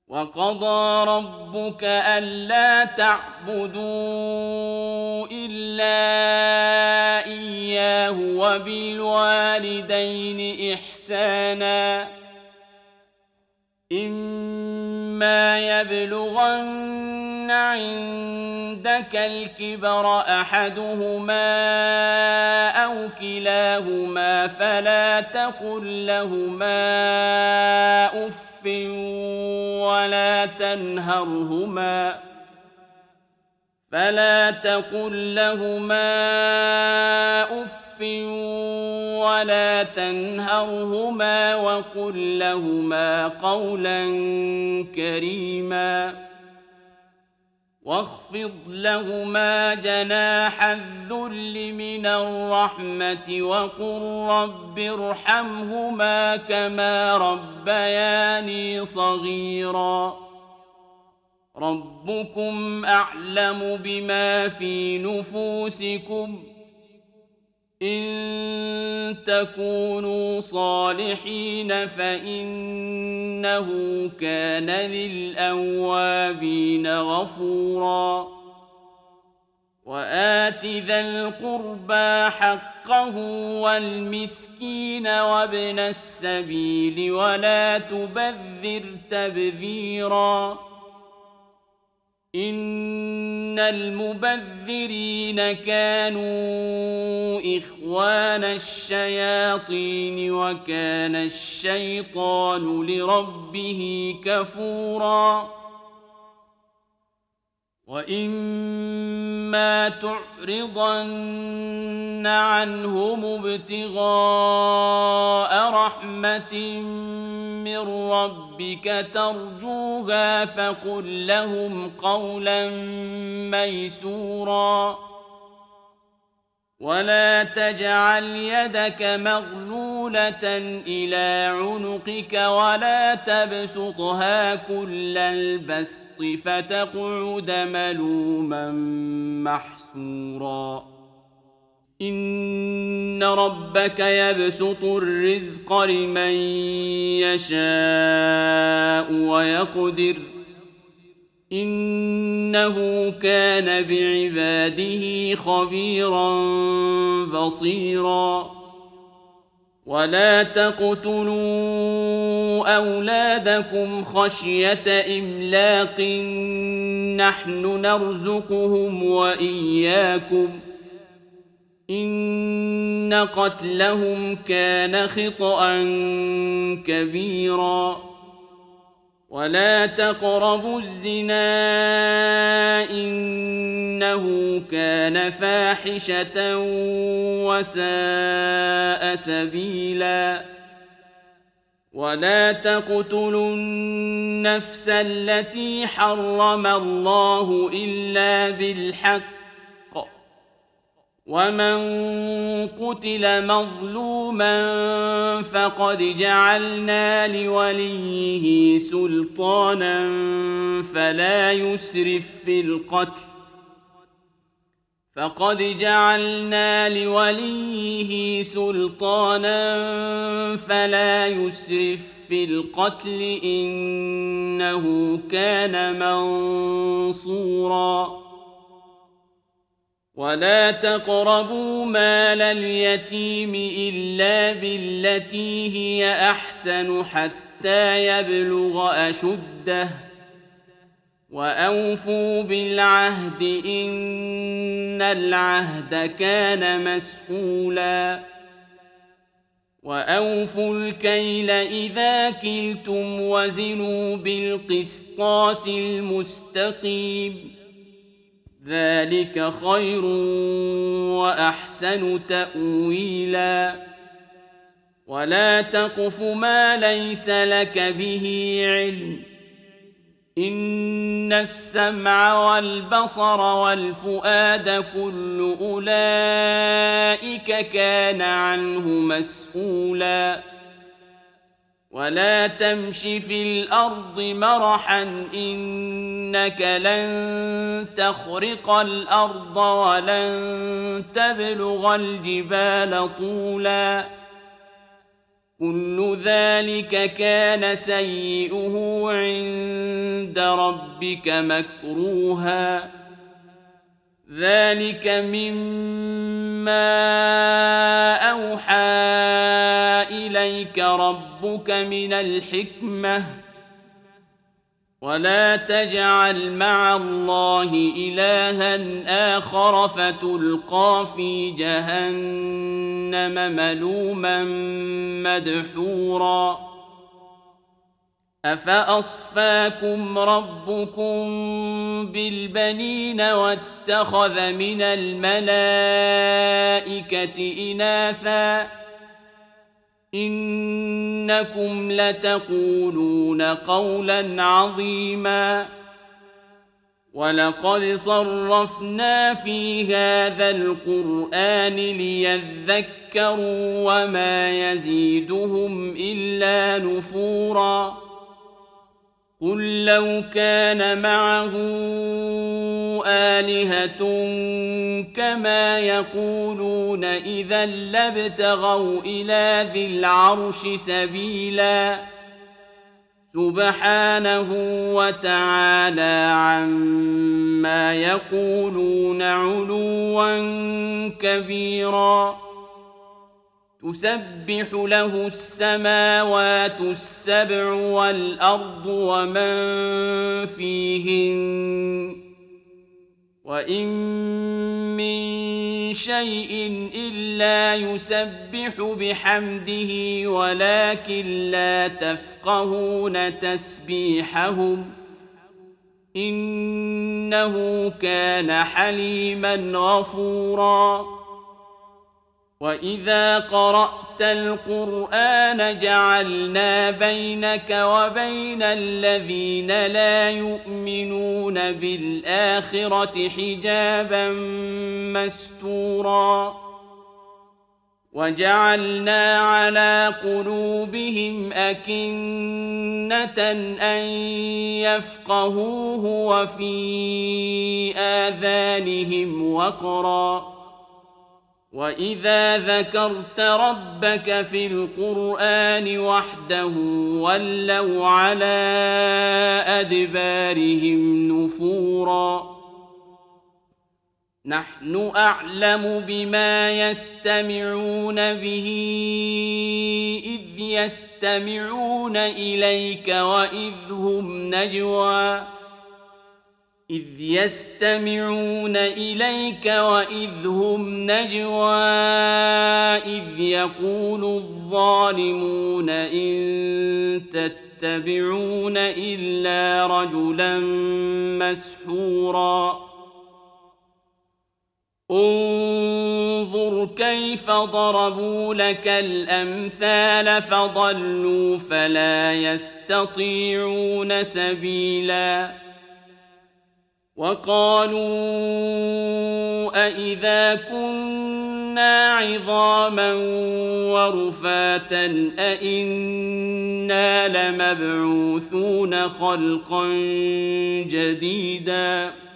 وقضى ربك ألا تعبدوا إلا إياه وبالوالدين إحسانا إما يبلغن عندك الكبر أحدهما أو كلاهما فلا تقل لهما أف ولا تنهرهما وقل لهما قولا كريما واخفض لهما جناح الذل من الرحمة وقل رب ارحمهما كما ربياني صغيرا ربكم أعلم بما في نفوسكم إن تكونوا صالحين فإنه كان للأوابين غفورا وآت ذا القربى حقه والمسكين وابن السبيل ولا تبذر تبذيرا إن المبذرين كانوا إخوان الشياطين وكان الشيطان لربه كفورا وإما تعرضن عنهم ابتغاء رحمة من ربك ترجوها فقل لهم قولا ميسورا ولا تجعل يدك مغلولة إلى عنقك ولا تبسطها كل البسط فتقعد ملوما محسورا إن ربك يبسط الرزق لمن يشاء ويقدر إنه كان بعباده خبيرا بصيرا ولا تقتلوا أولادكم خشية إملاق نحن نرزقهم وإياكم إن قتلهم كان خطأ كبيرا ولا تقربوا الزنا إنه كان فاحشة وساء سبيلا ولا تقتلوا النفس التي حرم الله إلا بالحق ومن قتل مظلوما فقد جعلنا لوليه سلطانا فلا يسرف في القتل إنه كان منصورا ولا تقربوا مال اليتيم إلا بالتي هي أحسن حتى يبلغ أشده وأوفوا بالعهد إن العهد كان مسؤولا وأوفوا الكيل إذا كلتم وزنوا بالقسطاس المستقيم ذلك خير وأحسن تأويلا ولا تقف ما ليس لك به علم إن السمع والبصر والفؤاد كل أولئك كان عنه مسؤولا ولا تمش في الأرض مرحا إنك لن تخرق الأرض ولن تبلغ الجبال طولا كل ذلك كان سيئه عند ربك مكروها ذلك مما أوحى إليك ربك من الحكمة ولا تجعل مع الله إلها آخر فتلقى في جهنم ملوما مدحورا أفأصفاكم ربكم بالبنين واتخذ من الملائكة إناثا إنكم لتقولون قولا عظيما ولقد صرفنا في هذا القرآن ليذكروا وما يزيدهم إلا نفورا قل لو كان معه آلهة كما يقولون إذا لابتغوا إلى ذي العرش سبيلا سبحانه وتعالى عما يقولون علوا كبيرا تسبح له السماوات السبع والأرض ومن فيهن وإن من شيء إلا يسبح بحمده ولكن لا تفقهون تسبيحهم إنه كان حليما غفورا وإذا قرأت القرآن جعلنا بينك وبين الذين لا يؤمنون بالآخرة حجابا مستورا وجعلنا على قلوبهم أكنة أن يفقهوه وفي آذانهم وقرا وإذا ذكرت ربك في القرآن وحده ولوا على أدبارهم نفورا نحن أعلم بما يستمعون به إذ يستمعون إليك وإذ هم نجوى إذ يقول الظالمون إن تتبعون إلا رجلا مسحورا انظر كيف ضربوا لك الأمثال فضلوا فلا يستطيعون سبيلا وقالوا أإذا كنا عظاما ورفاتا أإنا لمبعوثون خلقا جديدا